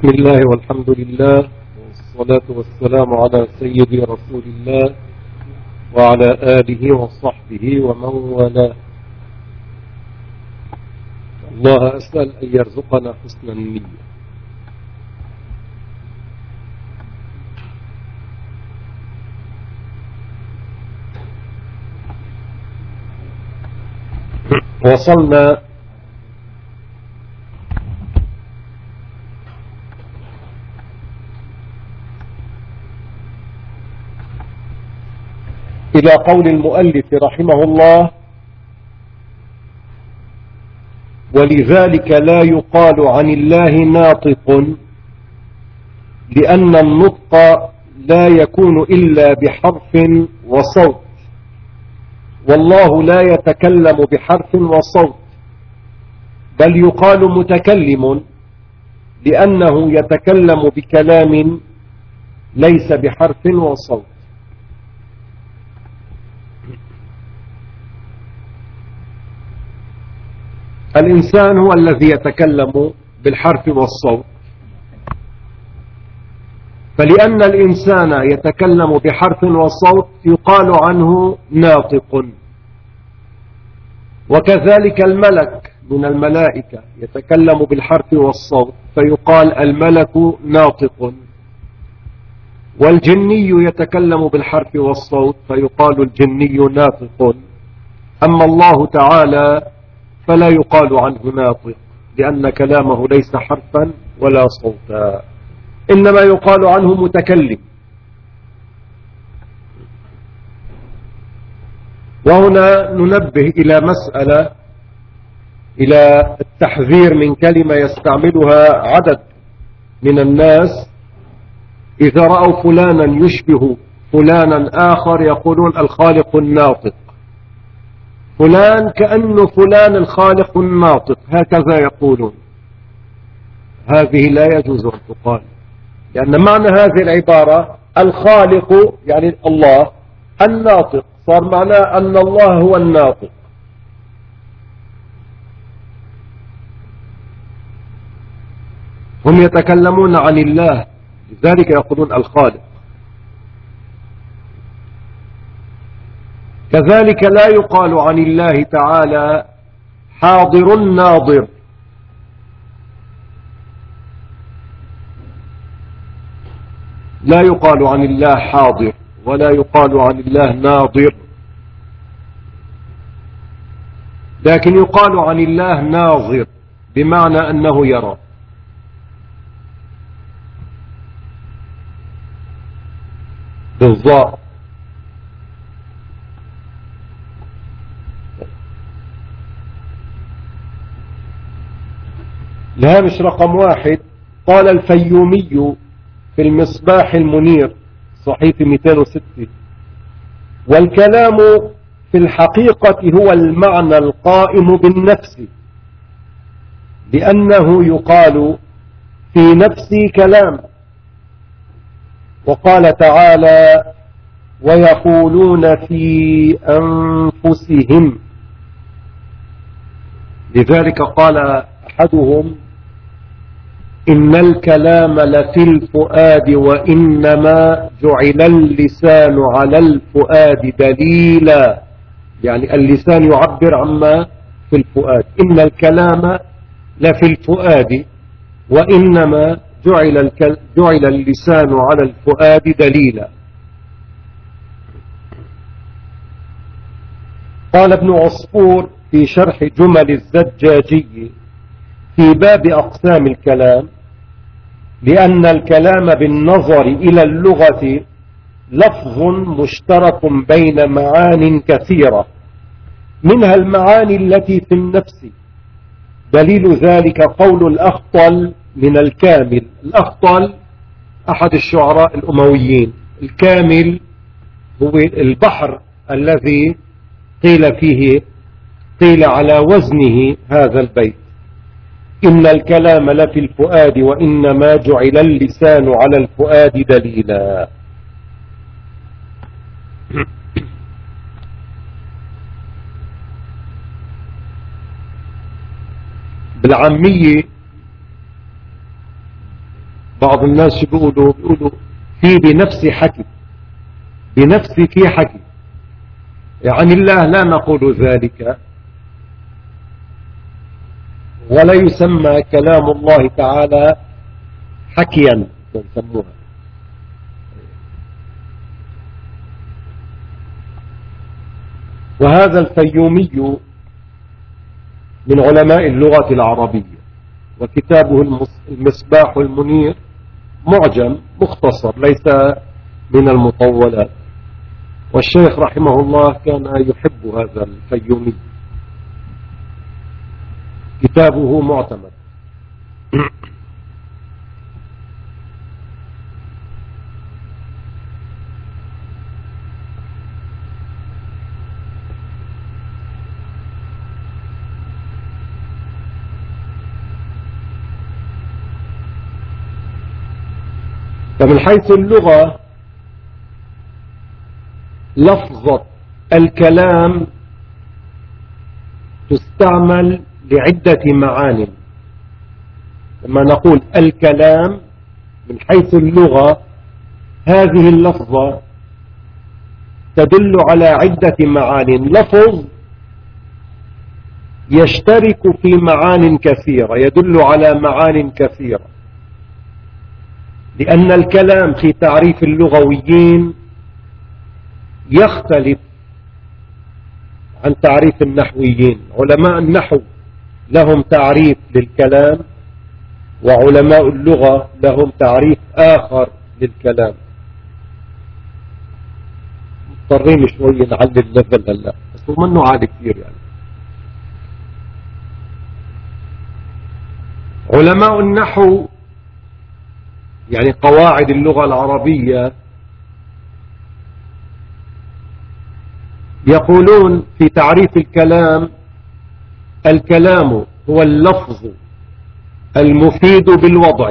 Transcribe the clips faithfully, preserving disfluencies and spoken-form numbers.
بسم الله والحمد لله والصلاة والسلام على سيد رسول الله وعلى آله وصحبه ومن والاه. الله أسأل أن يرزقنا حسن النية. وصلنا إلى قول المؤلف رحمه الله: ولذلك لا يقال عن الله ناطق، لأن النطق لا يكون إلا بحرف وصوت، والله لا يتكلم بحرف وصوت، بل يقال متكلم لأنه يتكلم بكلام ليس بحرف وصوت. الإنسان هو الذي يتكلم بالحرف والصوت، فلأن الإنسان يتكلم بحرف وصوت يقال عنه ناطق، وكذلك الملك من الملائكة يتكلم بالحرف والصوت فيقال الملك ناطق، والجني يتكلم بالحرف والصوت فيقال الجني ناطق. أما الله تعالى فلا يقال عنه ناطق، لأن كلامه ليس حرفا ولا صوتا، إنما يقال عنه متكلم. وهنا ننبه إلى مسألة، إلى التحذير من كلمة يستعملها عدد من الناس إذا رأوا فلانا يشبه فلانا آخر يقولون الخالق الناطق، فلان كأنه فلان الخالق الناطق، هكذا يقولون. هذه لا يجوز أن تقال، لأن معنى هذه العبارة الخالق يعني الله، الناطق صار معناه أن الله هو الناطق. هم يتكلمون عن الله، لذلك يقولون الخالق. كذلك لا يقال عن الله تعالى حاضر ناظر، لا يقال عن الله حاضر ولا يقال عن الله ناظر، لكن يقال عن الله ناظر بمعنى أنه يرى. بالضبط. الهامش رقم واحد: قال الفيومي في المصباح المنير صحيفة مئتين وستة: والكلام في الحقيقة هو المعنى القائم بالنفس، لأنه يقال في نفسي كلام. وقال تعالى: ويقولون في أنفسهم. لذلك قال أحدهم: إن الكلام لفي الفؤاد وإنما جعل اللسان على الفؤاد دليلا، يعني اللسان يعبر عما في الفؤاد. إن الكلام لفي الفؤاد وإنما جعل, الكل... جعل اللسان على الفؤاد دليلا. قال ابن عصفور في شرح جمل الزجاجي في باب أقسام الكلام: لأن الكلام بالنظر إلى اللغة لفظ مشترك بين معان كثيرة، منها المعاني التي في النفس. دليل ذلك قول الأخطل من الكامل. الأخطل أحد الشعراء الأمويين. الكامل هو البحر الذي قيل فيه قيل على وزنه هذا البيت: إن الكلام لفي الفؤاد وإنما جعل اللسان على الفؤاد دليلا. بالعامية بعض الناس شو بيقولوا بيقولوا في بنفسي حكي، بنفسي في حكي، يعني الله لا نقول ذلك، ولا يسمى كلام الله تعالى حكيا يسموها. وهذا الفيومي من علماء اللغة العربية، وكتابه المصباح المنير معجم مختصر ليس من المطولات، والشيخ رحمه الله كان يحب هذا الفيومي، كتابه معتمد. فمن حيث اللغة لفظة الكلام تستعمل لعدة معان. لما نقول الكلام من حيث اللغة هذه اللفظة تدل على عدة معان، لفظ يشترك في معان كثيرة، يدل على معان كثيرة، لأن الكلام في تعريف اللغويين يختلف عن تعريف النحويين. علماء النحو لهم تعريف للكلام، وعلماء اللغة لهم تعريف آخر للكلام. مضطرين شوي نعلي الليفل هلا، بس هو منه عالي كثير يعني. علماء النحو يعني قواعد اللغة العربية يقولون في تعريف الكلام: الكلام هو اللفظ المفيد بالوضع.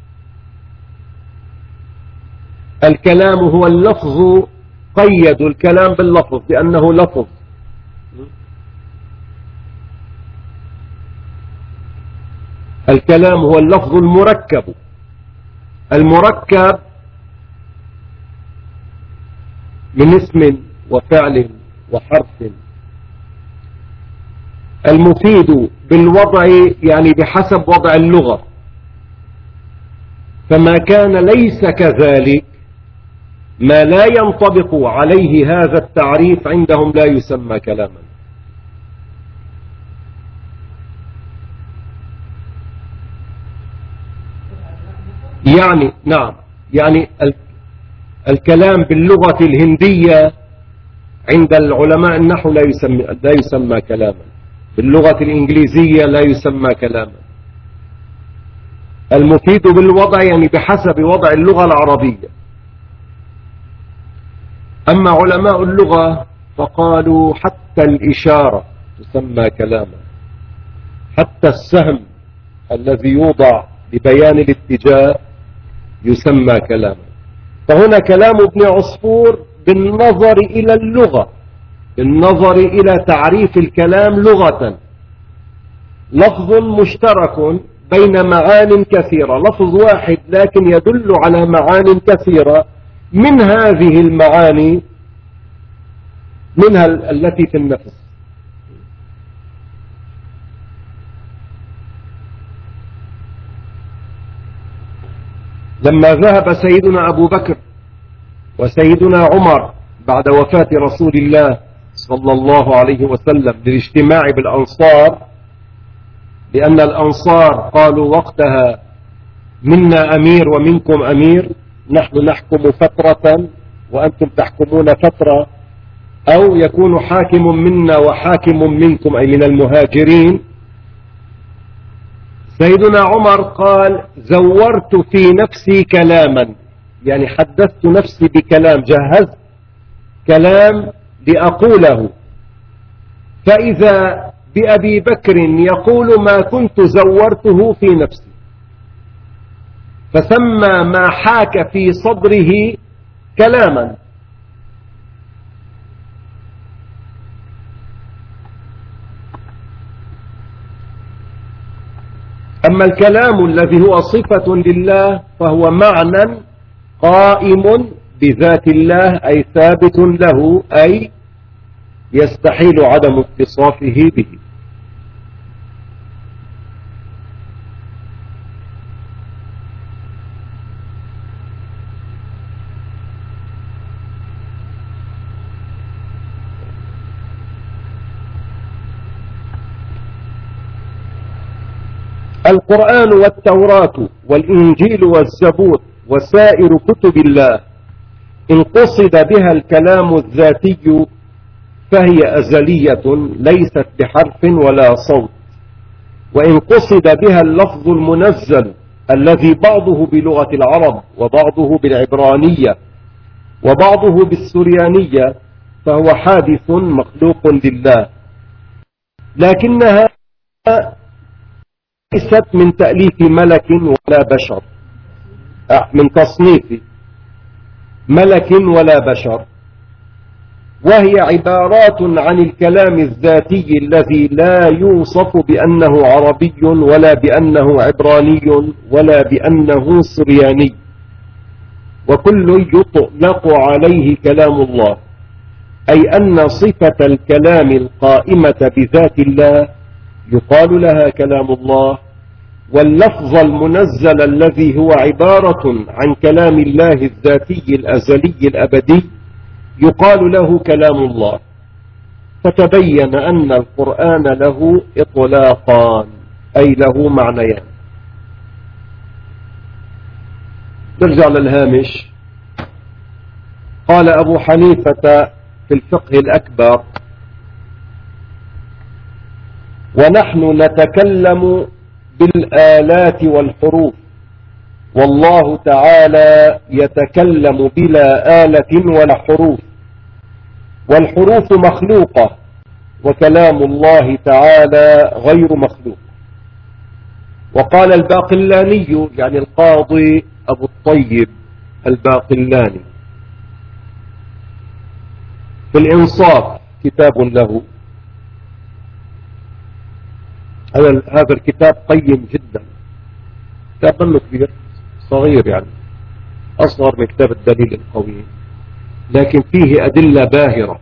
الكلام هو اللفظ، قيدوا الكلام باللفظ لأنه لفظ. الكلام هو اللفظ المركب، المركب من اسم وفعل وحرف، المفيد بالوضع يعني بحسب وضع اللغة، فما كان ليس كذلك، ما لا ينطبق عليه هذا التعريف عندهم لا يسمى كلاما. يعني نعم، يعني الكلام باللغة الهندية عند العلماء النحو لا يسمى لا يسمى كلاما، باللغة الإنجليزية لا يسمى كلاما. المفيد بالوضع يعني بحسب وضع اللغة العربية. أما علماء اللغة فقالوا حتى الإشارة تسمى كلاما، حتى السهم الذي يوضع لبيان الاتجاه يسمى كلاما. فهنا كلام ابن عصفور بالنظر إلى اللغة، بالنظر إلى تعريف الكلام لغة، لفظ مشترك بين معان كثيرة، لفظ واحد لكن يدل على معان كثيرة، من هذه المعاني منها التي في النفس. لما ذهب سيدنا أبو بكر وسيدنا عمر بعد وفاة رسول الله صلى الله عليه وسلم للاجتماع بالأنصار، لأن الأنصار قالوا وقتها: منا أمير ومنكم أمير، نحن نحكم فترة وأنتم تحكمون فترة، أو يكون حاكم منا وحاكم منكم، أي من المهاجرين. سيدنا عمر قال: زورت في نفسي كلاما، يعني حدثت نفسي بكلام، جهزت كلام لأقوله، فإذا بأبي بكر يقول ما كنت زورته في نفسي، فسمى ما حاك في صدره كلاما. أما الكلام الذي هو صفة لله فهو معنى قائم بذات الله أي ثابت له، أي يستحيل عدم اتصافه به. القرآن والتوراة والإنجيل والزبور وسائر كتب الله إن قصد بها الكلام الذاتي فهي أزلية ليست بحرف ولا صوت، وإن قصد بها اللفظ المنزل الذي بعضه بلغة العرب وبعضه بالعبرانية وبعضه بالسريانية فهو حادث مخلوق لله، لكنها ليست من تأليف ملك ولا بشر، من تصنيف ملك ولا بشر، وهي عبارات عن الكلام الذاتي الذي لا يوصف بأنه عربي ولا بأنه عبراني ولا بأنه سرياني، وكل يطلق عليه كلام الله، أي أن صفة الكلام القائمة بذات الله يقال لها كلام الله، واللفظ المنزل الذي هو عبارة عن كلام الله الذاتي الأزلي الأبدي يقال له كلام الله. فتبين أن القرآن له إطلاقان، أي له معنيان. نرجع للهامش. قال أبو حنيفة في الفقه الأكبر: ونحن نتكلم بالآلات والحروف، والله تعالى يتكلم بلا آلة ولا حروف، والحروف مخلوقة وكلام الله تعالى غير مخلوق. وقال الباقلاني، يعني القاضي أبو الطيب الباقلاني، في الإنصاف كتاب له، هذا الكتاب قيم جدا، كتاب منه كبير صغير يعني أصغر من كتاب الدليل القوي، لكن فيه أدلة باهرة.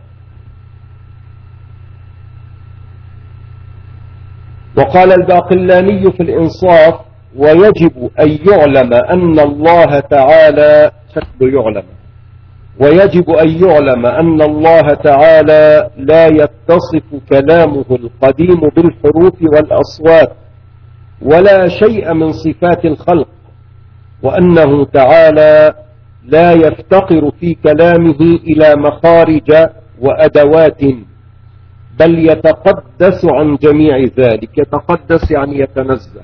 وقال الباقلاني في الإنصاف: ويجب أن يعلم أن الله تعالى شكل يعلم ويجب أن يعلم أن الله تعالى لا يتصف كلامه القديم بالحروف والأصوات ولا شيء من صفات الخلق، وأنه تعالى لا يفتقر في كلامه إلى مخارج وأدوات، بل يتقدس عن جميع ذلك. يتقدس يعني يتنزه،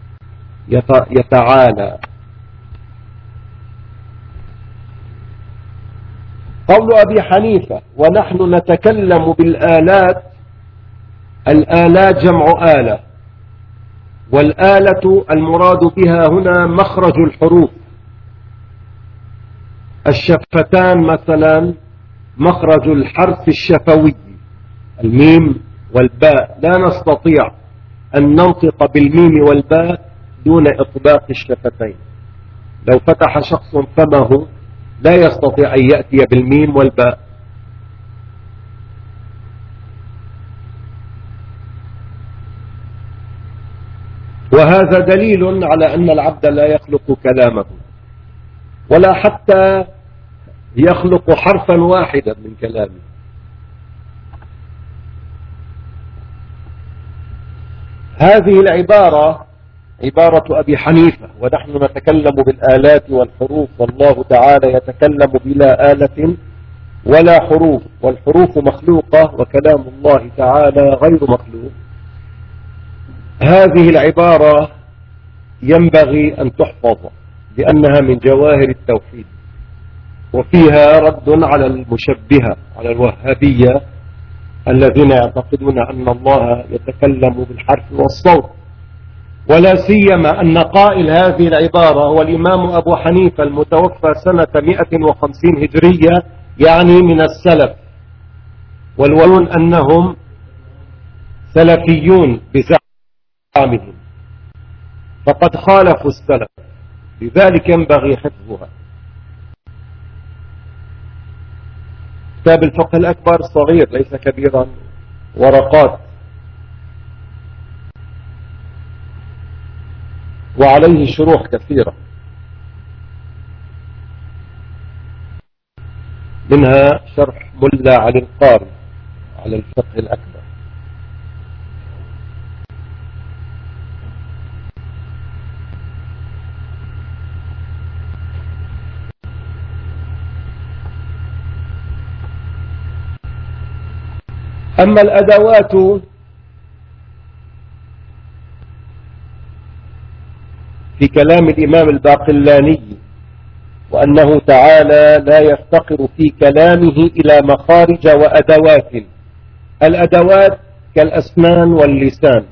يتعالى. قول أبي حنيفة: ونحن نتكلم بالآلات، الآلات جمع آلة، والآلة المراد بها هنا مخرج الحروف. الشفتان مثلا مخرج الحرف الشفوي الميم والباء، لا نستطيع أن ننطق بالميم والباء دون إطباق الشفتين. لو فتح شخص فمه لا يستطيع أن يأتي بالميم والباء. وهذا دليل على أن العبد لا يخلق كلامه ولا حتى يخلق حرفا واحدا من كلامه. هذه العبارة عبارة أبي حنيفة: ونحن نتكلم بالآلات والحروف، والله تعالى يتكلم بلا آلة ولا حروف، والحروف مخلوقة وكلام الله تعالى غير مخلوق. هذه العبارة ينبغي أن تحفظ لأنها من جواهر التوحيد، وفيها رد على المشبهة، على الوهابية الذين يعتقدون أن الله يتكلم بالحرف والصوت. ولا سيما أن قائل هذه العبارة هو الإمام أبو حنيفة المتوفى سنة مئة وخمسين هجرية، يعني من السلف، والولون أنهم سلفيون بزعمهم. فقد خالفوا السلف، لذلك ينبغي حفظها. كتاب الفقه الأكبر صغير ليس كبيرا، ورقات، وعليه شروح كثيرة، منها شرح ملا علي القاري على الفقه الأكبر. أما الأدوات في كلام الإمام الباقلاني، وأنه تعالى لا يفتقر في كلامه إلى مخارج وأدوات. الأدوات كالأسنان واللسان،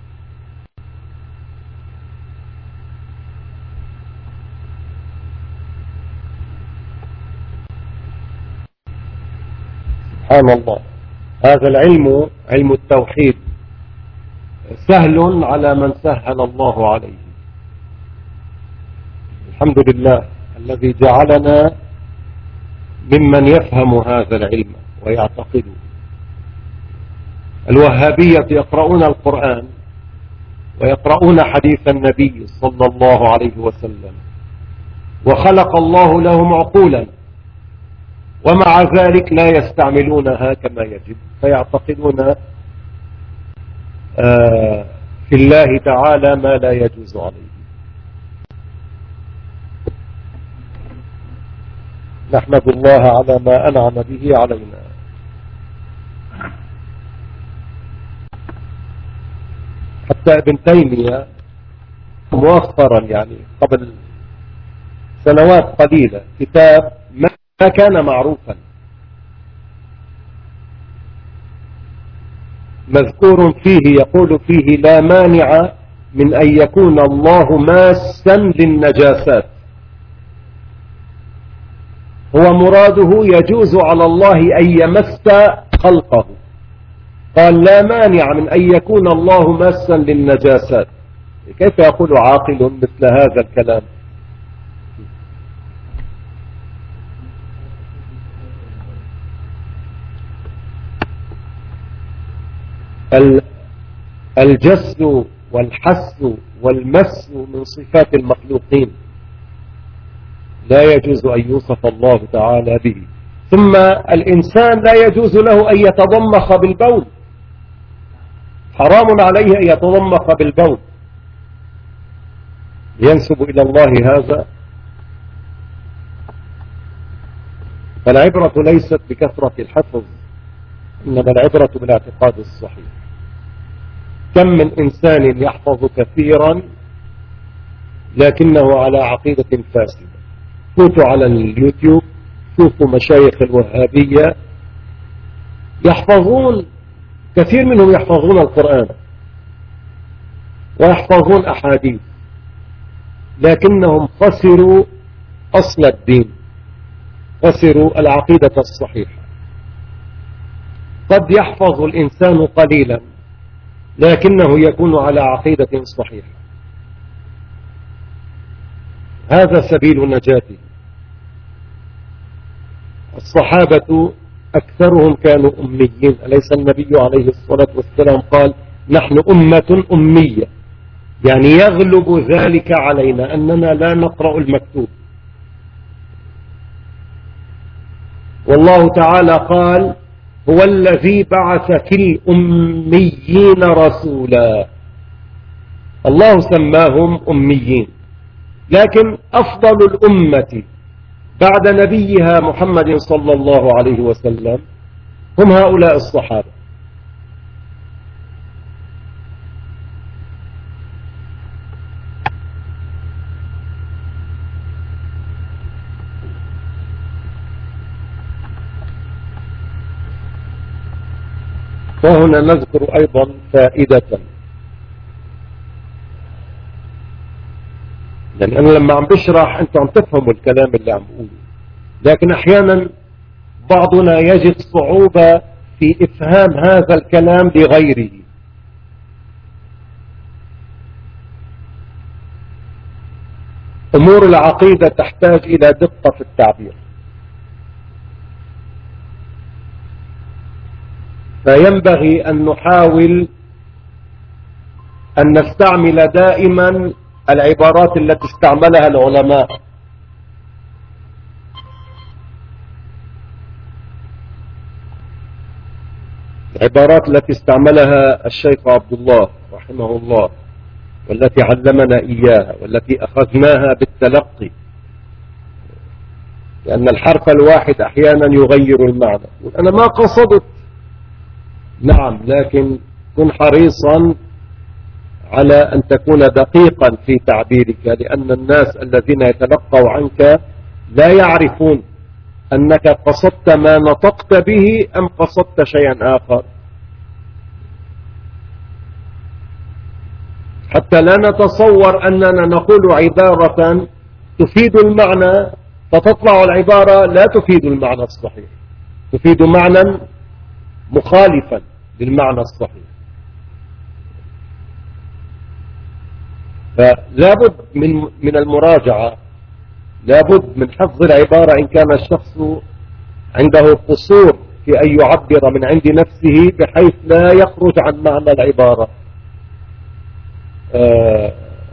سبحان الله. هذا العلم، علم التوحيد، سهل على من سهل الله عليه. الحمد لله الذي جعلنا ممن يفهم هذا العلم ويعتقده. الوهابية يقرؤون القرآن ويقرؤون حديث النبي صلى الله عليه وسلم، وخلق الله لهم عقولا، ومع ذلك لا يستعملونها كما يجب، فيعتقدون في الله تعالى ما لا يجوز عليه. نحمد الله على ما أنعم به علينا. حتى ابن تيمية مؤخرا، يعني قبل سنوات قليلة، كتاب ما كان معروفا مذكور فيه يقول فيه: لا مانع من أن يكون الله ماسا للنجاسات. هو مراده يجوز على الله أن يمس خلقه، قال لا مانع من أن يكون الله ماسا للنجاسات. كيف يقول عاقل مثل هذا الكلام؟ الجس والحس والمس من صفات المخلوقين، لا يجوز أن يوصف الله تعالى به. ثم الإنسان لا يجوز له أن يتضمخ بالبول، حرام عليه أن يتضمخ بالبول، ينسب إلى الله هذا. فالعبرة ليست بكثرة الحفظ، إنما العبرة بالاعتقاد الصحيح. كم من إنسان يحفظ كثيرا لكنه على عقيدة فاسدة. فوتوا على اليوتيوب، شوفوا مشايخ الوهابية يحفظون، كثير منهم يحفظون القرآن ويحفظون أحاديث، لكنهم خسروا أصل الدين، خسروا العقيدة الصحيحة. قد يحفظ الإنسان قليلا لكنه يكون على عقيدة صحيحة، هذا سبيل نجاته. الصحابة أكثرهم كانوا أميين، أليس النبي عليه الصلاة والسلام قال: نحن أمة أمية، يعني يغلب ذلك علينا أننا لا نقرأ المكتوب. والله تعالى قال: هو الذي بعث في الأميين رسولا. الله سماهم أميين، لكن أفضل الأمة بعد نبيها محمد صلى الله عليه وسلم هم هؤلاء الصحابة. وهنا نذكر أيضا فائدة، لأن أنا لما عم بشرح أنتم عم تفهموا الكلام اللي عم بقوله، لكن أحيانا بعضنا يجد صعوبة في إفهام هذا الكلام لغيره. أمور العقيدة تحتاج إلى دقة في التعبير، فينبغي أن نحاول أن نستعمل دائما العبارات التي استعملها العلماء، العبارات التي استعملها الشيخ عبد الله رحمه الله، والتي علمنا إياها، والتي أخذناها بالتلقي، لأن الحرف الواحد أحيانا يغير المعنى. أنا ما قصدت، نعم، لكن كن حريصا على أن تكون دقيقا في تعبيرك، لأن الناس الذين يتلقوا عنك لا يعرفون أنك قصدت ما نطقت به أم قصدت شيئا آخر، حتى لا نتصور أننا نقول عبارة تفيد المعنى فتطلع العبارة لا تفيد المعنى الصحيح، تفيد معنى مخالفا للمعنى الصحيح. فلا بد من من المراجعة، لا بد من حفظ العبارة إن كان الشخص عنده قصور في أن يعبر من عند نفسه بحيث لا يخرج عن معنى العبارة. آه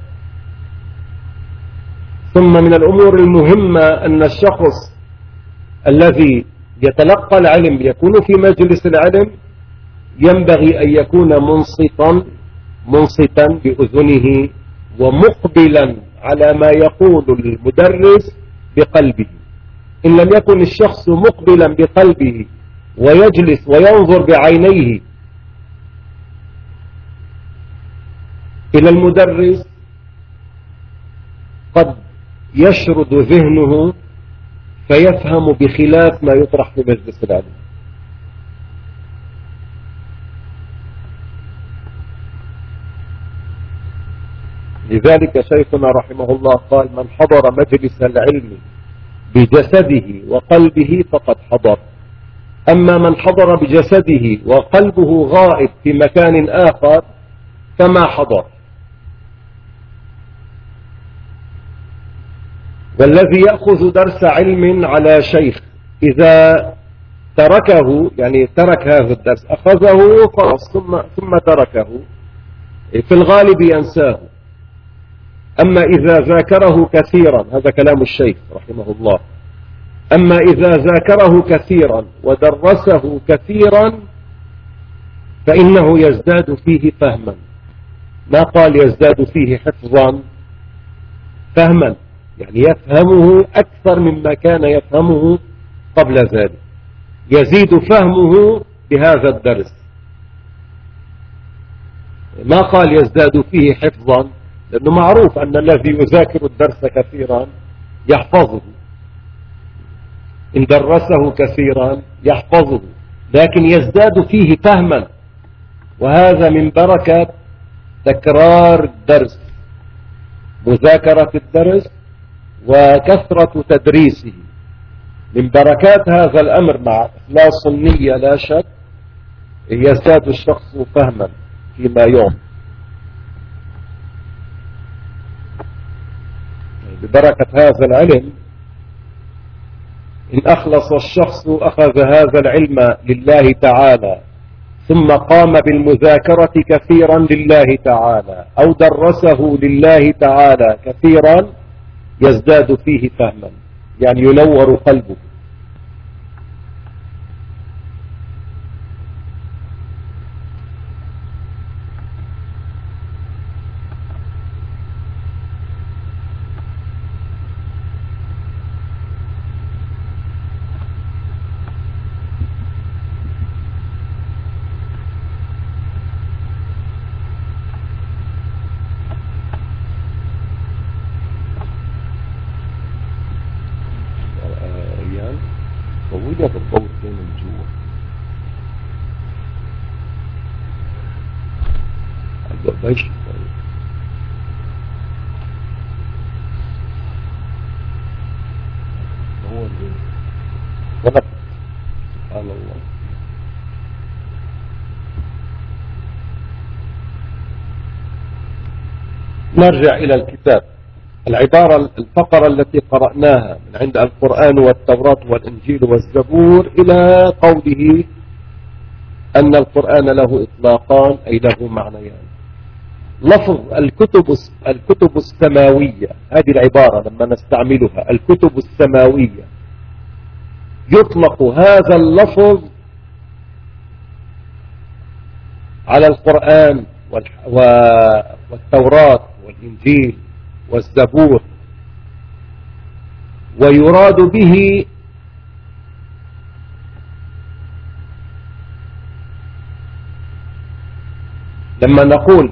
ثم من الأمور المهمة أن الشخص الذي يتلقى العلم يكون في مجلس العلم ينبغي أن يكون منصتا منصتا بأذنه ومقبلا على ما يقول المدرس بقلبه. إن لم يكن الشخص مقبلا بقلبه ويجلس وينظر بعينيه إلى المدرس قد يشرد ذهنه فيفهم بخلاف ما يطرح في مجلس العلم. لذلك شيخنا رحمه الله قال: من حضر مجلس العلم بجسده وقلبه فقد حضر، أما من حضر بجسده وقلبه غائب في مكان آخر فما حضر. والذي يأخذ درس علم على شيخ إذا تركه، يعني ترك هذا الدرس، أخذه خلاص ثم, ثم تركه، في الغالب ينساه. أما إذا ذاكره كثيرا، هذا كلام الشيخ رحمه الله، أما إذا ذاكره كثيرا ودرسه كثيرا فإنه يزداد فيه فهما، ما قال يزداد فيه حفظا، فهما، يعني يفهمه أكثر مما كان يفهمه قبل ذلك، يزيد فهمه بهذا الدرس. ما قال يزداد فيه حفظا، لأنه معروف أن الذي يذاكر الدرس كثيرا يحفظه، إن درسه كثيرا يحفظه، لكن يزداد فيه فهما، وهذا من بركة تكرار الدرس، مذاكرة الدرس وكثرة تدريسه. من بركات هذا الأمر مع إخلاص النية لا شك يزداد الشخص فهما فيما يوم. ببركة هذا العلم إن أخلص الشخص أخذ هذا العلم لله تعالى ثم قام بالمذاكرة كثيرا لله تعالى أو درسه لله تعالى كثيرا يزداد فيه فهما، يعني ينور قلبه. ووجد الضوء من جوا الضوء هو ونفس. سبحان الله. نرجع إلى الكتاب. العبارة الفقرة التي قرأناها من عند القرآن والتوراة والإنجيل والزبور إلى قوله أن القرآن له إطلاقان أي له معنيان. لفظ الكتب الكتب السماوية، هذه العبارة لما نستعملها الكتب السماوية يطلق هذا اللفظ على القرآن والتوراة والإنجيل والزبور، ويراد به لما نقول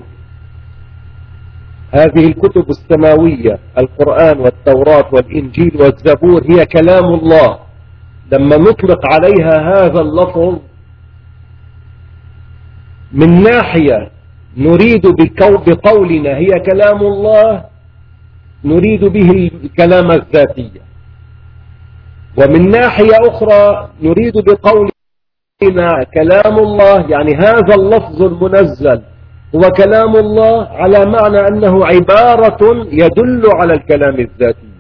هذه الكتب السماوية القرآن والتوراة والإنجيل والزبور هي كلام الله، لما نطلق عليها هذا اللفظ من ناحية نريد بقولنا هي كلام الله نريد به الكلام الذاتية، ومن ناحية أخرى نريد بقولنا كلام الله يعني هذا اللفظ المنزل هو كلام الله على معنى أنه عبارة يدل على الكلام الذاتي.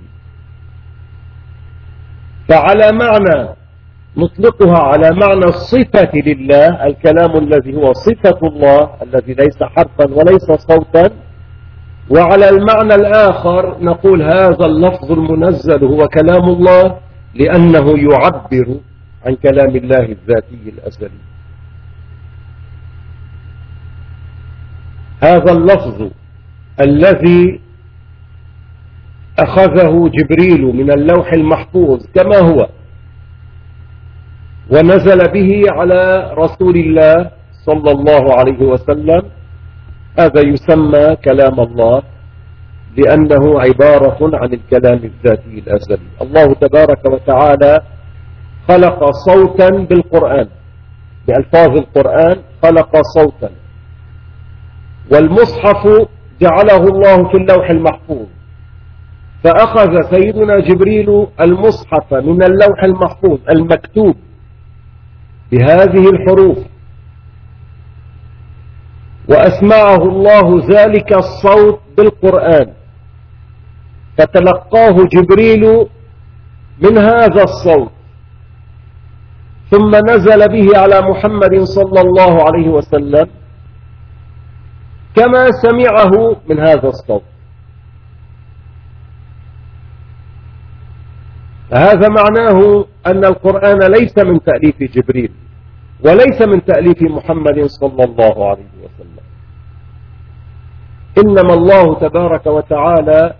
فعلى معنى نطلقها على معنى الصفة لله، الكلام الذي هو صفة الله الذي ليس حرفا وليس صوتا، وعلى المعنى الآخر نقول هذا اللفظ المنزل هو كلام الله لأنه يعبر عن كلام الله الذاتي الأزلي. هذا اللفظ الذي أخذه جبريل من اللوح المحفوظ كما هو ونزل به على رسول الله صلى الله عليه وسلم، هذا يسمى كلام الله لأنه عبارة عن الكلام الذاتي الأزلي. الله تبارك وتعالى خلق صوتا بالقرآن، بألفاظ القرآن خلق صوتا، والمصحف جعله الله في اللوح المحفوظ، فأخذ سيدنا جبريل المصحف من اللوح المحفوظ المكتوب بهذه الحروف وأسمعه الله ذلك الصوت بالقرآن، فتلقاه جبريل من هذا الصوت ثم نزل به على محمد صلى الله عليه وسلم كما سمعه من هذا الصوت. فهذا معناه أن القرآن ليس من تأليف جبريل وليس من تأليف محمد صلى الله عليه وسلم، إنما الله تبارك وتعالى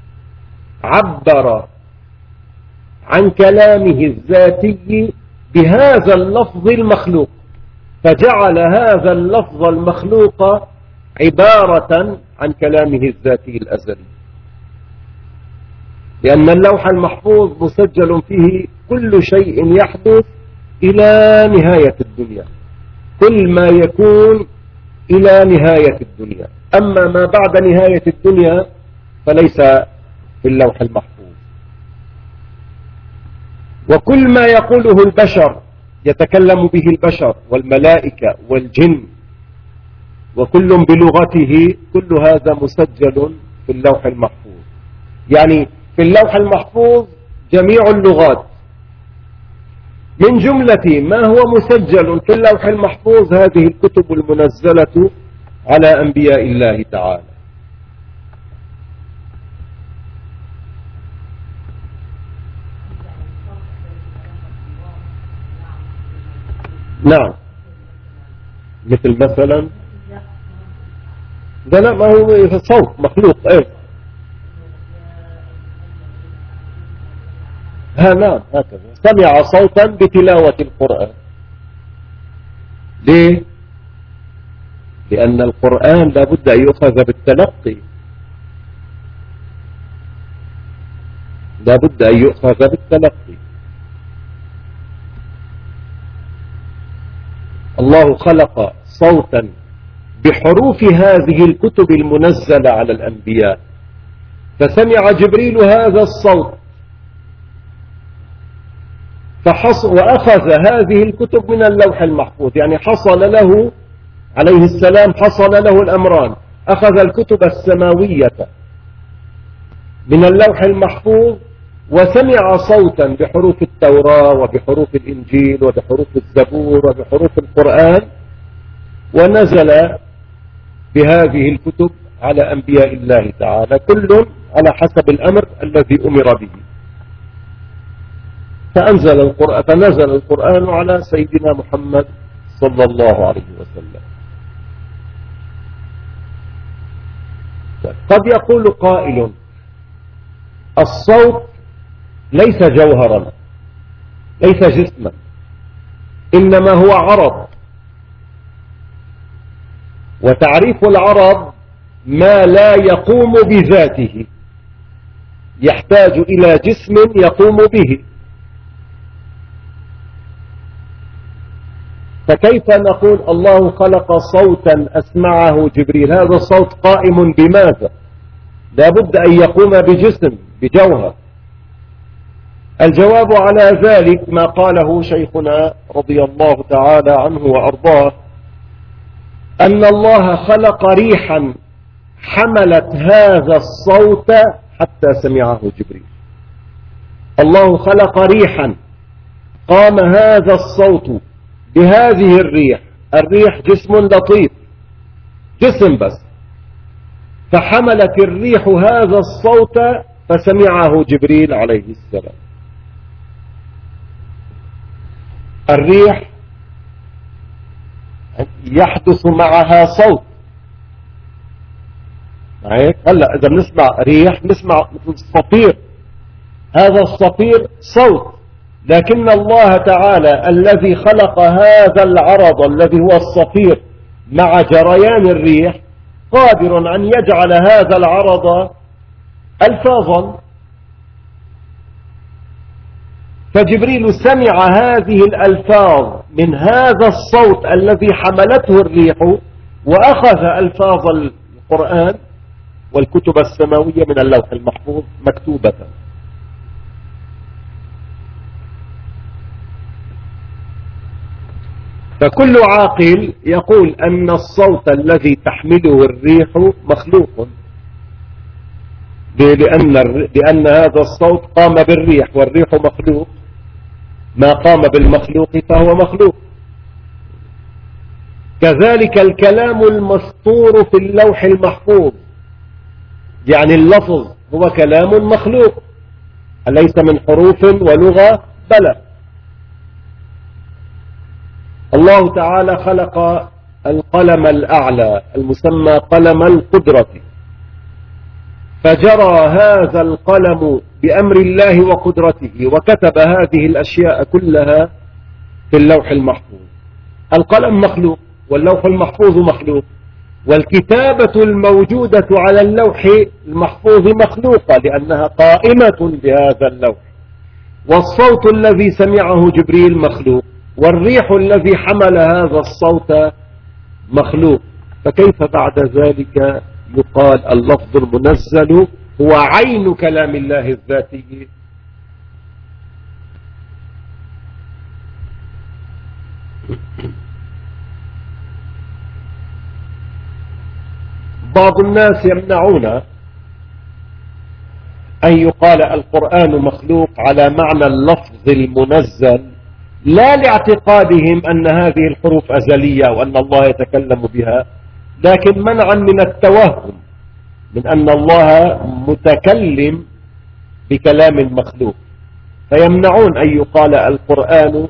عبر عن كلامه الذاتي بهذا اللفظ المخلوق، فجعل هذا اللفظ المخلوق عبارة عن كلامه الذاتي الأزلي، لأن اللوح المحفوظ مسجل فيه كل شيء يحدث إلى نهاية الدنيا، كل ما يكون إلى نهاية الدنيا، أما ما بعد نهاية الدنيا فليس في اللوح المحفوظ. وكل ما يقوله البشر يتكلم به البشر والملائكة والجن وكل بلغته، كل هذا مسجل في اللوح المحفوظ. يعني في اللوح المحفوظ جميع اللغات، من جملة ما هو مسجل في اللوح المحفوظ هذه الكتب المنزلة على أنبياء الله تعالى. نعم، مثل مثلا ده لا، ما هو صوت مخلوق. ايه ها نعم هكذا، سمع صوتا بتلاوة القرآن. ليه؟ لأن القرآن لابد أن يؤخذ بالتلقي، لابد أن يؤخذ بالتلقي. الله خلق صوتا بحروف هذه الكتب المنزلة على الأنبياء، فسمع جبريل هذا الصوت فحص وأخذ هذه الكتب من اللوح المحفوظ، يعني حصل له عليه السلام حصل له الأمران، أخذ الكتب السماوية من اللوح المحفوظ وسمع صوتا بحروف التوراة وبحروف الإنجيل وبحروف الزبور وبحروف القرآن، ونزل بهذه الكتب على أنبياء الله تعالى كل على حسب الأمر الذي أمر به. فأنزل القرآن فنزل القرآن على سيدنا محمد صلى الله عليه وسلم. قد يقول قائل: الصوت ليس جوهرا، ليس جسما، إنما هو عرض، وتعريف العرض ما لا يقوم بذاته، يحتاج إلى جسم يقوم به. فكيف نقول الله خلق صوتا أسمعه جبريل؟ هذا الصوت قائم بماذا؟ لا بد أن يقوم بجسم، بجوهر. الجواب على ذلك ما قاله شيخنا رضي الله تعالى عنه وأرضاه، أن الله خلق ريحا حملت هذا الصوت حتى سمعه جبريل. الله خلق ريحا قام هذا الصوت بهذه الريح، الريح جسم لطيف، جسم بس، فحملت الريح هذا الصوت فسمعه جبريل عليه السلام. الريح يحدث معها صوت. هلا إذا بنسمع ريح نسمع مثل الصفير، هذا الصفير صوت، لكن الله تعالى الذي خلق هذا العرض الذي هو الصفير مع جريان الريح قادر أن يجعل هذا العرض ألفاظا. فجبريل سمع هذه الألفاظ من هذا الصوت الذي حملته الريح، وأخذ ألفاظ القرآن والكتب السماوية من اللوح المحفوظ مكتوبة. فكل عاقل يقول أن الصوت الذي تحمله الريح مخلوق، لأن, لأن هذا الصوت قام بالريح، والريح مخلوق، ما قام بالمخلوق فهو مخلوق. كذلك الكلام المسطور في اللوح المحفوظ، يعني اللفظ هو كلام مخلوق، أليس من حروف ولغة؟ بلى. الله تعالى خلق القلم الأعلى المسمى قلم القدرة، فجرى هذا القلم بأمر الله وقدرته وكتب هذه الأشياء كلها في اللوح المحفوظ. القلم مخلوق واللوح المحفوظ مخلوق، والكتابة الموجودة على اللوح المحفوظ مخلوقة لأنها قائمة بهذا اللوح، والصوت الذي سمعه جبريل مخلوق، والريح الذي حمل هذا الصوت مخلوق. فكيف بعد ذلك يقال اللفظ المنزل هو عين كلام الله الذاتي؟ بعض الناس يمنعون أن يقال القرآن مخلوق على معنى اللفظ المنزل، لا لاعتقادهم أن هذه الحروف أزلية وأن الله يتكلم بها، لكن منعا من التوهم من أن الله متكلم بكلام مخلوق، فيمنعون أن يقال القرآن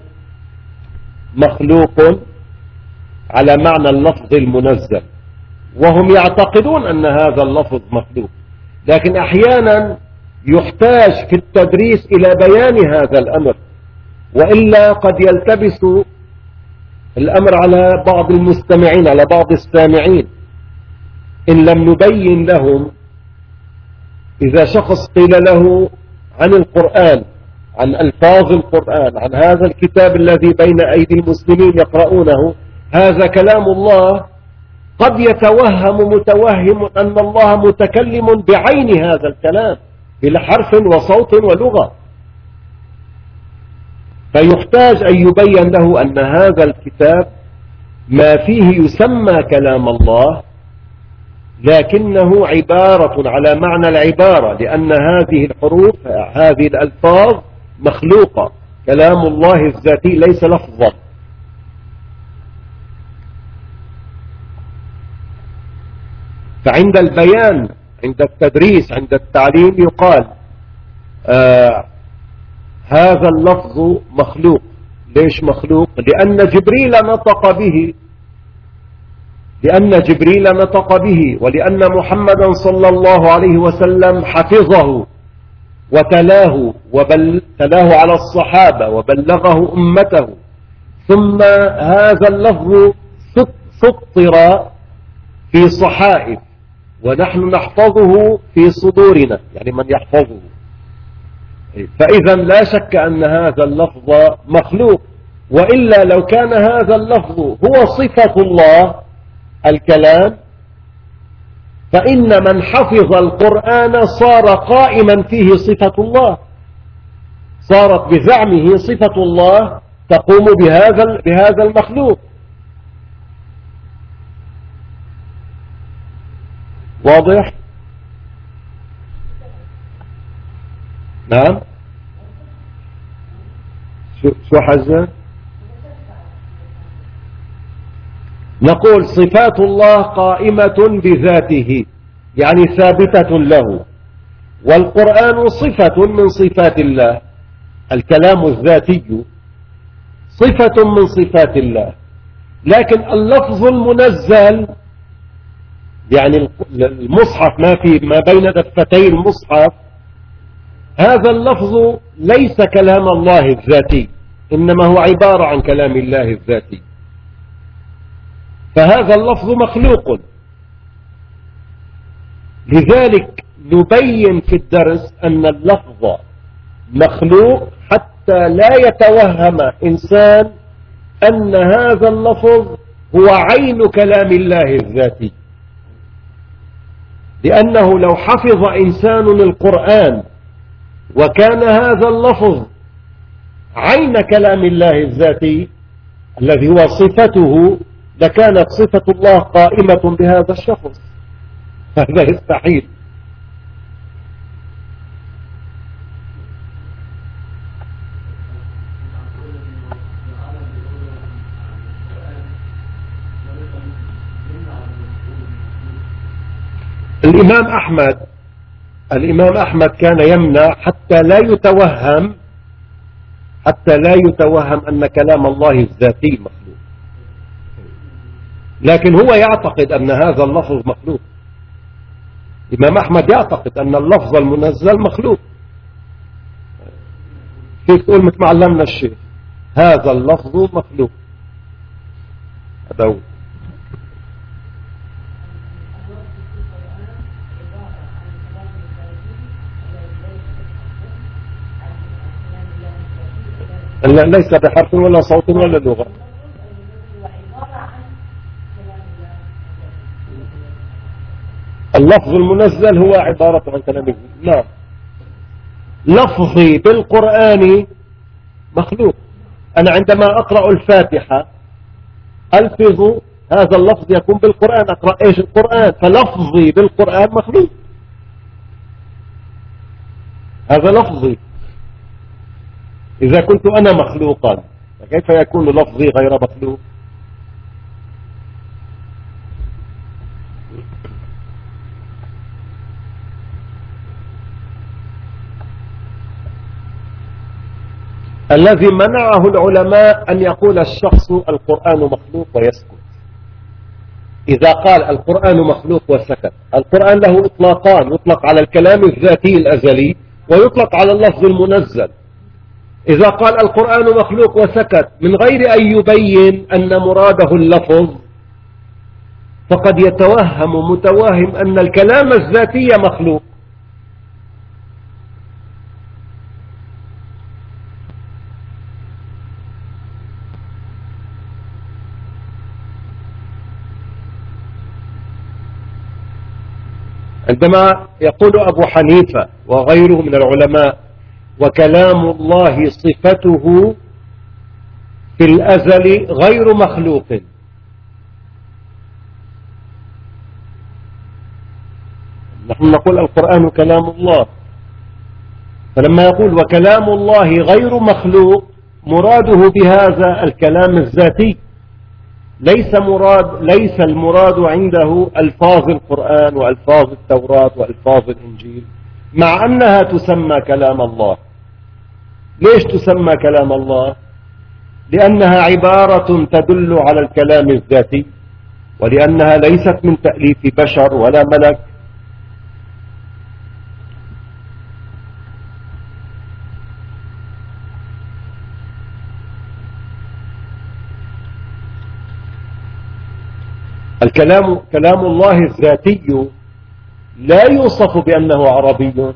مخلوق على معنى اللفظ المنزل، وهم يعتقدون أن هذا اللفظ مخلوق. لكن أحيانا يحتاج في التدريس إلى بيان هذا الأمر، وإلا قد يلتبس الأمر على بعض المستمعين، على بعض السامعين، إن لم نبين لهم. إذا شخص قيل له عن القرآن، عن ألفاظ القرآن، عن هذا الكتاب الذي بين أيدي المسلمين يقرؤونه، هذا كلام الله، قد يتوهم متوهم أن الله متكلم بعين هذا الكلام بلا حرف وصوت ولغة، فيحتاج أن يبين له أن هذا الكتاب ما فيه يسمى كلام الله، لكنه عبارة على معنى العبارة، لأن هذه الحروف هذه الألفاظ مخلوقة، كلام الله الذاتي ليس لفظا. فعند البيان، عند التدريس، عند التعليم يقال آه هذا اللفظ مخلوق. ليش مخلوق؟ لأن جبريل نطق به، لأن جبريل نطق به، ولأن محمدا صلى الله عليه وسلم حفظه وتلاه وتلاه على الصحابة وبلغه أمته. ثم هذا اللفظ سطر في صحائف ونحن نحفظه في صدورنا، يعني من يحفظه. فإذا لا شك أن هذا اللفظ مخلوق، وإلا لو كان هذا اللفظ هو صفة الله الكلام، فإن من حفظ القرآن صار قائما فيه صفة الله، صارت بزعمه صفة الله تقوم بهذا بهذا المخلوق. واضح؟ نعم. شو شو حزة؟ نقول صفات الله قائمة بذاته، يعني ثابتة له، والقرآن صفة من صفات الله، الكلام الذاتي صفة من صفات الله. لكن اللفظ المنزل، يعني المصحف ما في ما بين دفتي المصحف، هذا اللفظ ليس كلام الله الذاتي، إنما هو عبارة عن كلام الله الذاتي، فهذا اللفظ مخلوق. لذلك نبين في الدرس أن اللفظ مخلوق حتى لا يتوهم إنسان أن هذا اللفظ هو عين كلام الله الذاتي، لأنه لو حفظ إنسان القرآن وكان هذا اللفظ عين كلام الله الذاتي الذي هو صفته، لكانت صفة الله قائمة بهذا الشخص، هذا يستحيل. الإمام أحمد الإمام أحمد كان يمنع حتى لا يتوهم حتى لا يتوهم أن كلام الله الذاتي مخلوق، لكن هو يعتقد أن هذا اللفظ مخلوق. الإمام أحمد يعتقد أن اللفظ المنزل مخلوق. كيف تقول مثل ما علمنا الشيخ هذا اللفظ مخلوق؟ هذا هو. ليس بحرف ولا صوت ولا لغة. اللفظ المنزل هو عبارة عن كلام الله. نعم. لفظي بالقرآن مخلوق. أنا عندما أقرأ الفاتحة ألفظ هذا اللفظ يكون بالقرآن، أقرأ إيش؟ القرآن، فلفظي بالقرآن مخلوق، هذا لفظي. إذا كنت أنا مخلوقا فكيف يكون لفظي غير مخلوق؟ الذي منعه العلماء أن يقول الشخص القرآن مخلوق ويسكت. إذا قال القرآن مخلوق وسكت، القرآن له إطلاقان، يطلق على الكلام الذاتي الأزلي ويطلق على اللفظ المنزل. إذا قال القرآن مخلوق وسكت من غير أن يبين أن مراده اللفظ، فقد يتوهم متوهم أن الكلام الذاتي مخلوق. عندما يقول أبو حنيفة وغيره من العلماء وكلام الله صفته في الأزل غير مخلوق، نقول القرآن كلام الله. فلما يقول وكلام الله غير مخلوق مراده بهذا الكلام الذاتي، ليس مراد ليس المراد عنده ألفاظ القرآن وألفاظ التوراة وألفاظ الإنجيل، مع أنها تسمى كلام الله. ليش تسمى كلام الله؟ لأنها عبارة تدل على الكلام الذاتي، ولأنها ليست من تأليف بشر ولا ملك. الكلام كلام الله الذاتي لا يوصف بأنه عربي،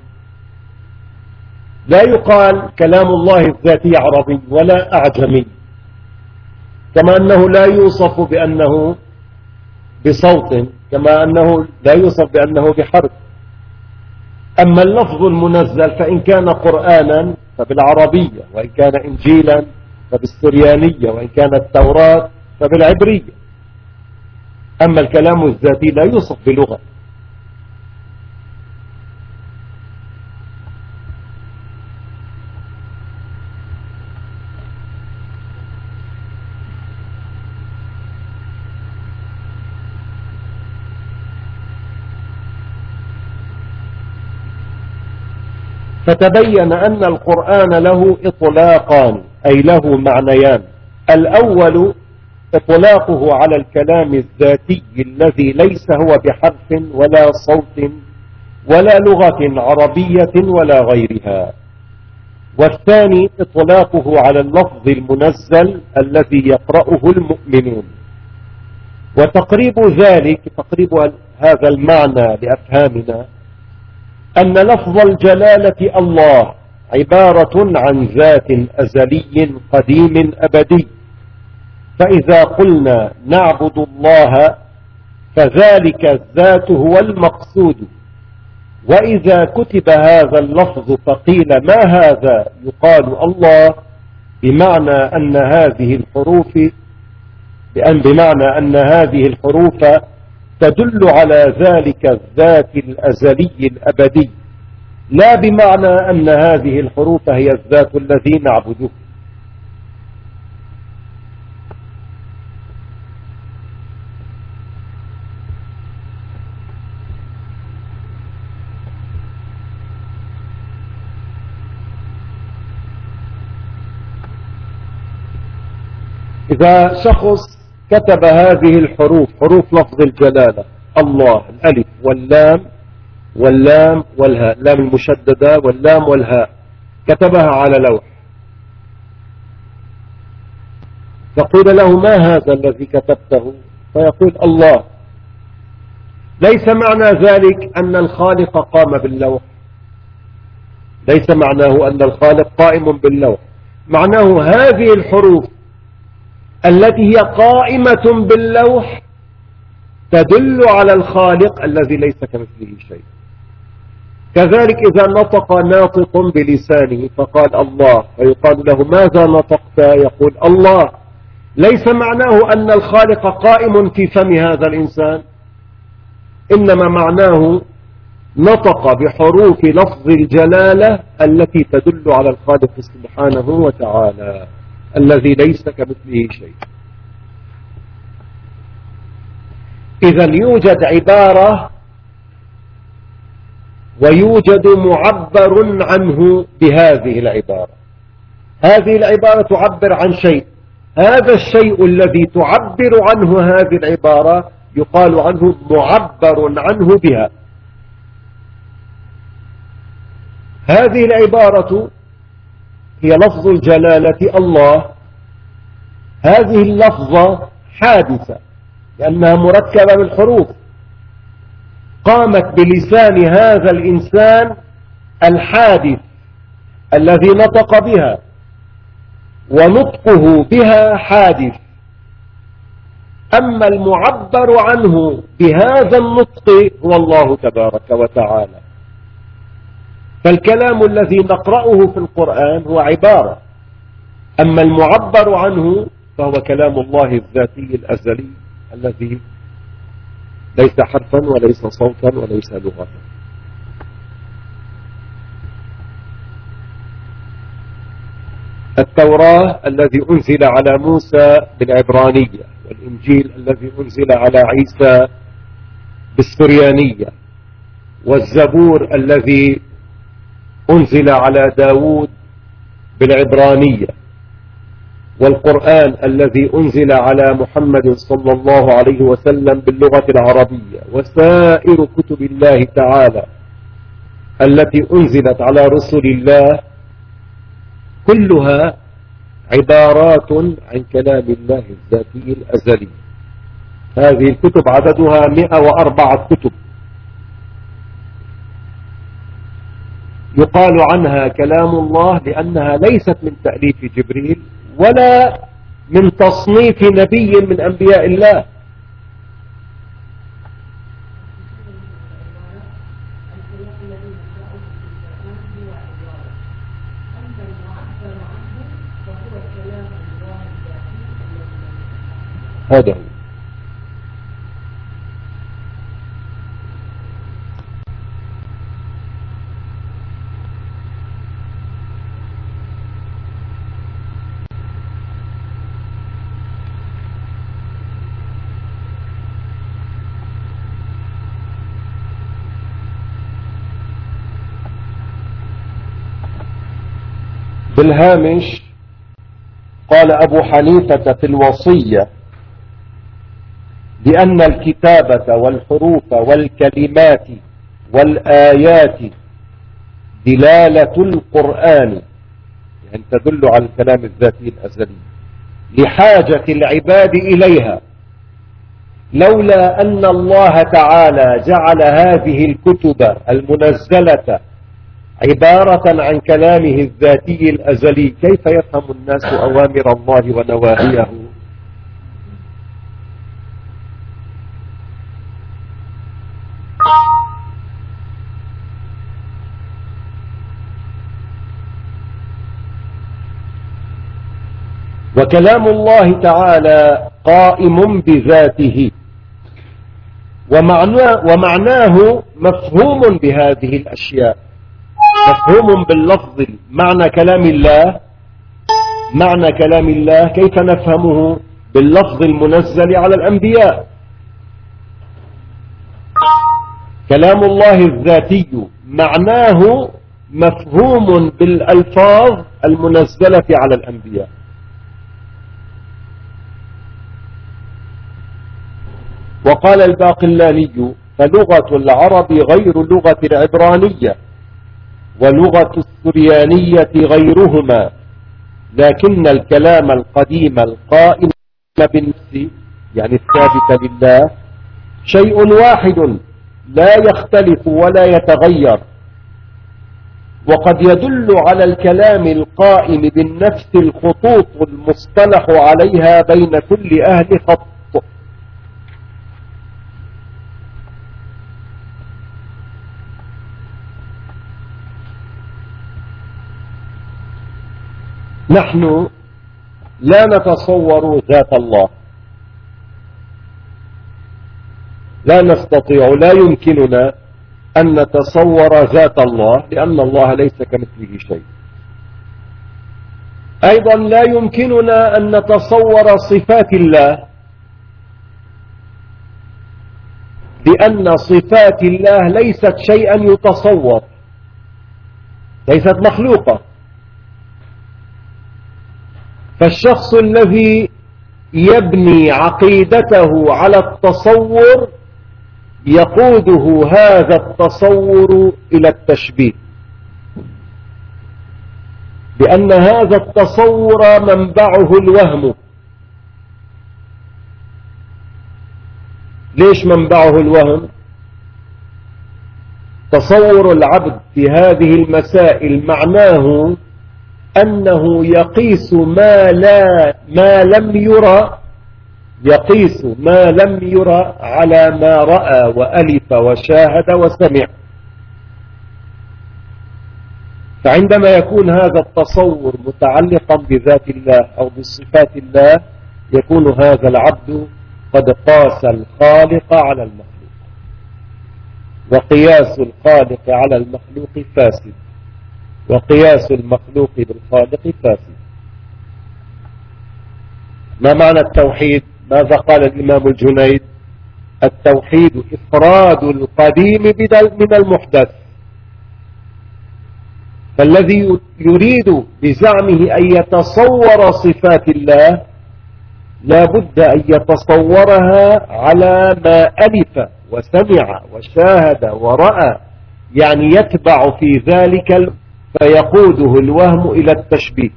لا يقال كلام الله الذاتي عربي ولا أعجمي، كما أنه لا يوصف بأنه بصوت، كما أنه لا يوصف بأنه بحرف. أما اللفظ المنزل فإن كان قرآنا فبالعربية، وإن كان إنجيلا فبالسريانية، وإن كانت التوراة فبالعبرية. أما الكلام الذاتي لا يوصف بلغة. فتبين أن القرآن له إطلاقان، أي له معنيان. الأول إطلاقه على الكلام الذاتي الذي ليس هو بحرف ولا صوت ولا لغة عربية ولا غيرها. والثاني إطلاقه على اللفظ المنزل الذي يقرأه المؤمنون. وتقريب ذلك، تقريب هذا المعنى لأفهامنا، أن لفظ الجلالة الله عبارة عن ذات أزلي قديم أبدي. فإذا قلنا نعبد الله فذلك الذات هو المقصود. وإذا كتب هذا اللفظ فقيل ما هذا، يقال الله، بمعنى أن هذه الحروف بأن بمعنى أن هذه الحروف تدل على ذلك الذات الأزلي الأبدي، لا بمعنى أن هذه الحروف هي الذات الذي نعبده. إذا شخص كتب هذه الحروف، حروف لفظ الجلالة الله، الألف واللام واللام والهاء، اللام المشددة واللام والهاء، كتبها على لوح، فقيل له ما هذا الذي كتبته؟ فيقول الله. ليس معنى ذلك أن الخالق قام باللوح، ليس معناه أن الخالق قائم باللوح، معناه هذه الحروف التي هي قائمة باللوح تدل على الخالق الذي ليس كمثله شيء. كذلك إذا نطق ناطق بلسانه فقال الله، فيقال له ماذا نطقت؟ يقول الله. ليس معناه أن الخالق قائم في فم هذا الإنسان، إنما معناه نطق بحروف لفظ الجلالة التي تدل على الخالق سبحانه وتعالى الذي ليس كمثله شيء. إذا يوجد عبارة ويوجد معبر عنه بهذه العبارة. هذه العبارة تعبر عن شيء، هذا الشيء الذي تعبر عنه هذه العبارة يقال عنه معبر عنه بها. هذه العبارة هي لفظ الجلالة الله. هذه اللفظة حادثة لأنها مركبة من حروف، قامت بلسان هذا الإنسان الحادث الذي نطق بها، ونطقه بها حادث. أما المعبر عنه بهذا النطق هو الله تبارك وتعالى. فالكلام الذي نقرأه في القرآن هو عبارة، أما المعبر عنه فهو كلام الله الذاتي الأزلي الذي ليس حرفا وليس صوتا وليس لغة. التوراة الذي أنزل على موسى بالعبرانية، والإنجيل الذي أنزل على عيسى بالسريانية، والزبور الذي أنزل على داود بالعبرانية، والقرآن الذي أنزل على محمد صلى الله عليه وسلم باللغة العربية، وسائر كتب الله تعالى التي أنزلت على رسل الله، كلها عبارات عن كلام الله الذاتي الأزلي. هذه الكتب عددها مئة وأربعة كتب، يقال عنها كلام الله لأنها ليست من تأليف جبريل ولا من تصنيف نبي من أنبياء الله. هذا هو. بالهامش قال أبو حنيفة في الوصية لأن الكتابة والحروف والكلمات والآيات دلالة القرآن، يعني تدل على الكلام الذاتي الأزلي لحاجة العباد إليها، لولا أن الله تعالى جعل هذه الكتب المنزلة عبارة عن كلامه الذاتي الأزلي كيف يفهم الناس أوامر الله ونواهيه؟ وكلام الله تعالى قائم بذاته، ومعناه, ومعناه مفهوم بهذه الأشياء، مفهوم باللفظ. معنى كلام الله معنى كلام الله كيف نفهمه باللفظ المنزل على الأنبياء؟ كلام الله الذاتي معناه مفهوم بالألفاظ المنزلة على الأنبياء. وقال الباقلاني: فلغة العرب غير لغة العبرانية، ولغة السريانية غيرهما، لكن الكلام القديم القائم بالنفس يعني الثابت لله شيء واحد لا يختلف ولا يتغير، وقد يدل على الكلام القائم بالنفس الخطوط المصطلح عليها بين كل أهل خط. نحن لا نتصور ذات الله، لا نستطيع، لا يمكننا أن نتصور ذات الله لأن الله ليس كمثله شيء. أيضا لا يمكننا أن نتصور صفات الله لأن صفات الله ليست شيئا يتصور، ليست مخلوقة. فالشخص الذي يبني عقيدته على التصور يقوده هذا التصور إلى التشبيه، لأن هذا التصور منبعه الوهم. ليش منبعه الوهم؟ تصور العبد في هذه المسائل معناه أنه يقيس ما لا ما لم يرى يقيس ما لم يرى على ما رأى وألف وشاهد وسمع. فعندما يكون هذا التصور متعلقا بذات الله أو بصفات الله يكون هذا العبد قد قاس الخالق على المخلوق، وقياس الخالق على المخلوق فاسد، وقياس المخلوق بالخالق فاسد. ما معنى التوحيد؟ ماذا قال الإمام الجنيد؟ التوحيد إفراد القديم من المحدث. فالذي يريد بزعمه أن يتصور صفات الله لا بد أن يتصورها على ما ألف وسمع وشاهد ورأى، يعني يتبع في ذلك فيقوده الوهم إلى التشبيه.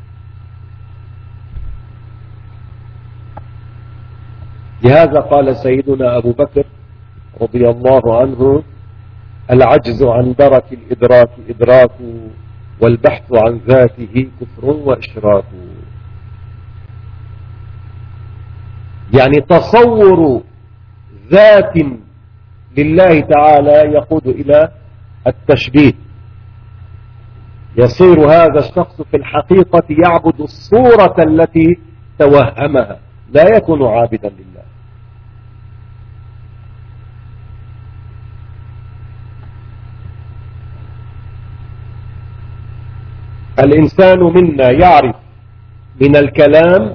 لهذا قال سيدنا أبو بكر رضي الله عنه: العجز عن درك الإدراك إدراك، والبحث عن ذاته كفر وإشراك. يعني تصور ذات لله تعالى يقود إلى التشبيه، يصير هذا الشخص في الحقيقة يعبد الصورة التي توهمها، لا يكون عابدا لله. الإنسان منا يعرف من الكلام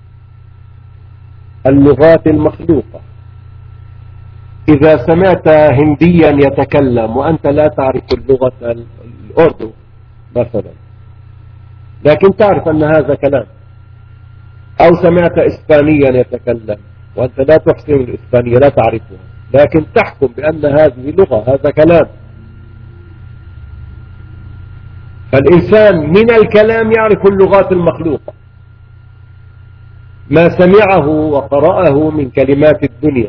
اللغات المخلوقة. إذا سمعت هنديا يتكلم وأنت لا تعرف اللغة الأردو مثلا، لكن تعرف أن هذا كلام، أو سمعت إسبانيا يتكلم وأنت لا تحسن الإسبانية لا تعرفها، لكن تحكم بأن هذه لغة، هذا كلام. فالإنسان من الكلام يعرف اللغات المخلوقة، ما سمعه وقرأه من كلمات الدنيا.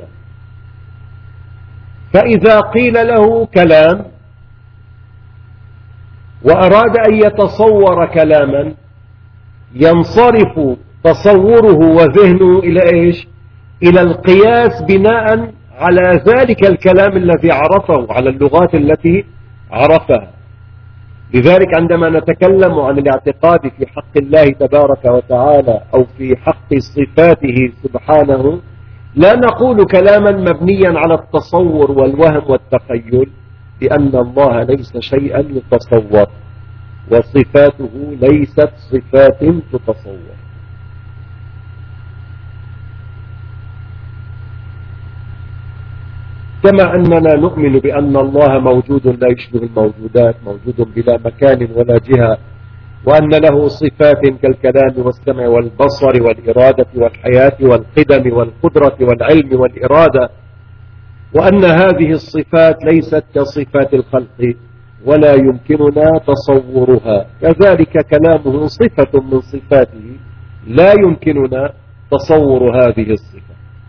فإذا قيل له كلام وأراد أن يتصور كلاما، ينصرف تصوره وذهنه إلى إيش؟ إلى القياس بناء على ذلك الكلام الذي عرفه، على اللغات التي عرفها. لذلك عندما نتكلم عن الاعتقاد في حق الله تبارك وتعالى أو في حق صفاته سبحانه، لا نقول كلاما مبنيا على التصور والوهم والتخيل، لأن الله ليس شيئا يتصور، وصفاته ليست صفات تتصور. كما أننا نؤمن بأن الله موجود لا يشبه الموجودات، موجود بلا مكان ولا جهة، وأن له صفات كالكلام والسمع والبصر والإرادة والحياة والقدم والقدرة والعلم والإرادة، وأن هذه الصفات ليست كصفات الخلق ولا يمكننا تصورها. كذلك كلامه صفة من صفاته لا يمكننا تصور هذه الصفة.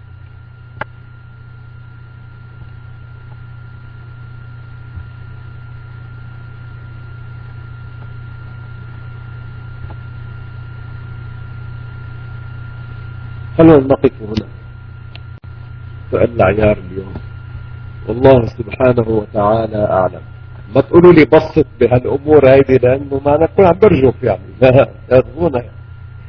خلونا نقف هنا. سؤال العيار اليوم، والله سبحانه وتعالى أعلم. ما تقولوا لي بسط بهالأمور هيدي، لأنه ما نكون عم برجف يعني لا يرغونا يعني.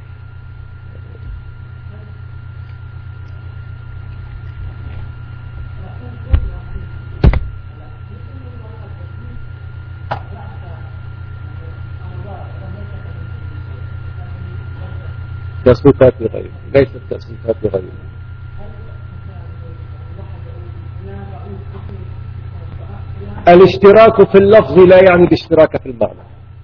كصفات غيره، ليست كصفات غيره. الاشتراك في اللفظ لا يعني الاشتراك في المعنى،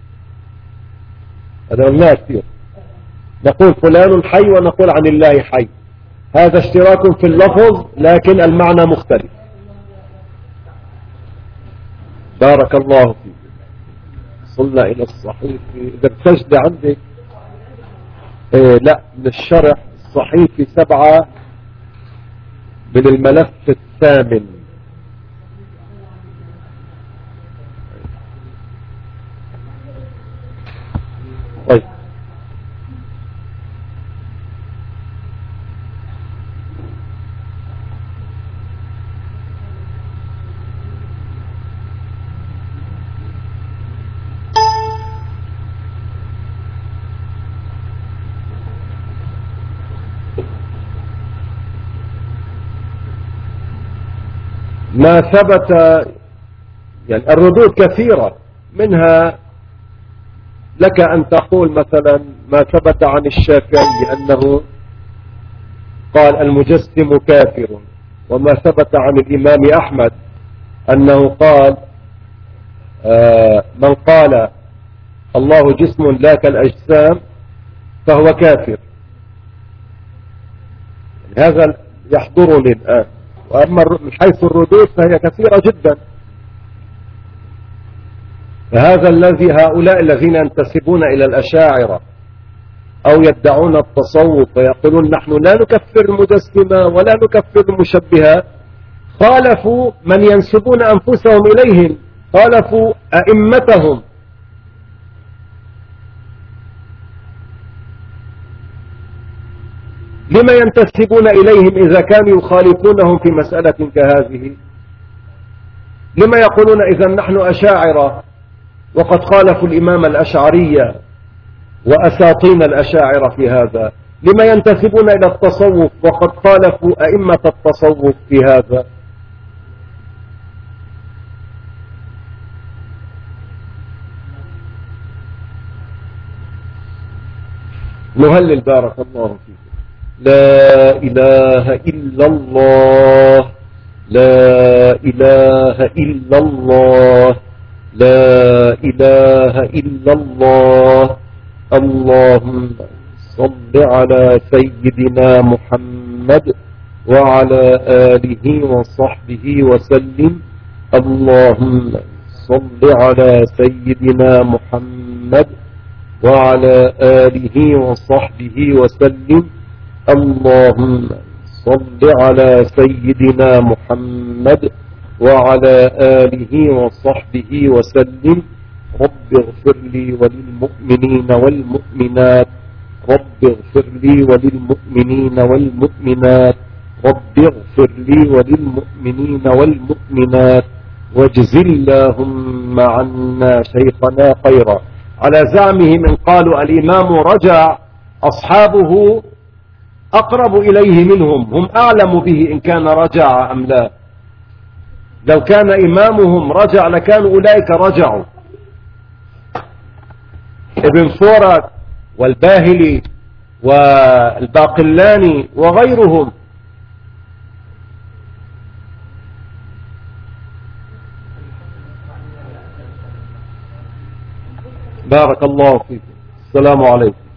هذا قلناه كثير. نقول فلان حي ونقول عن الله حي، هذا اشتراك في اللفظ لكن المعنى مختلف. بارك الله فيك. وصلنا إلى الصحيح. إذا بتسجد عندك إيه لا، من الشرح الصحيح في سبعة من الملف الثامن. طيب ما ثبت، يعني الردود كثيرة، منها لك أن تقول مثلا ما ثبت عن الشافعي أنه قال المجسم كافر. وما ثبت عن الإمام أحمد أنه قال آه من قال الله جسم لا كالأجسام فهو كافر. هذا يحضرني الآن. وأما من حيث الردود فهي كثيرة جدا. فهذا الذي هؤلاء الذين ينتسبون إلى الأشاعرة أو يدعون التصوف ويقولون نحن لا نكفر المجسمة ولا نكفر المشبهات، خالفوا من ينسبون أنفسهم إليهم، خالفوا أئمتهم. لما ينتسبون إليهم إذا كانوا يخالفونهم في مسألة كهذه؟ لما يقولون إذا نحن أشاعرة وقد خالفوا الإمام الأشعرية وأساطين الأشاعرة في هذا؟ لما ينتسبون إلى التصوف وقد خالفوا أئمة التصوف في هذا؟ نهلل بارك الله فيك. لا إله إلا الله، لا إله إلا الله، لا إله إلا الله. اللهم صل على سيدنا محمد وعلى آله وصحبه وسلم. اللهم صل على سيدنا محمد وعلى آله وصحبه وسلم. اللهم صل على سيدنا محمد وعلى آله وصحبه وسلم. رب اغفر لي وللمؤمنين والمؤمنات، رب اغفر لي وللمؤمنين والمؤمنات، رب اغفر لي وللمؤمنين والمؤمنات، واجز اللهم عنا شيخنا خيرا. على زعمهم من قالوا الإمام رجع، أصحابه أقرب إليه منهم، هم أعلم به إن كان رجع أم لا. لو كان إمامهم رجع لكانوا أولئك رجعوا. ابن فورك والباهلي والباقلاني وغيرهم. بارك الله فيكم. السلام عليكم.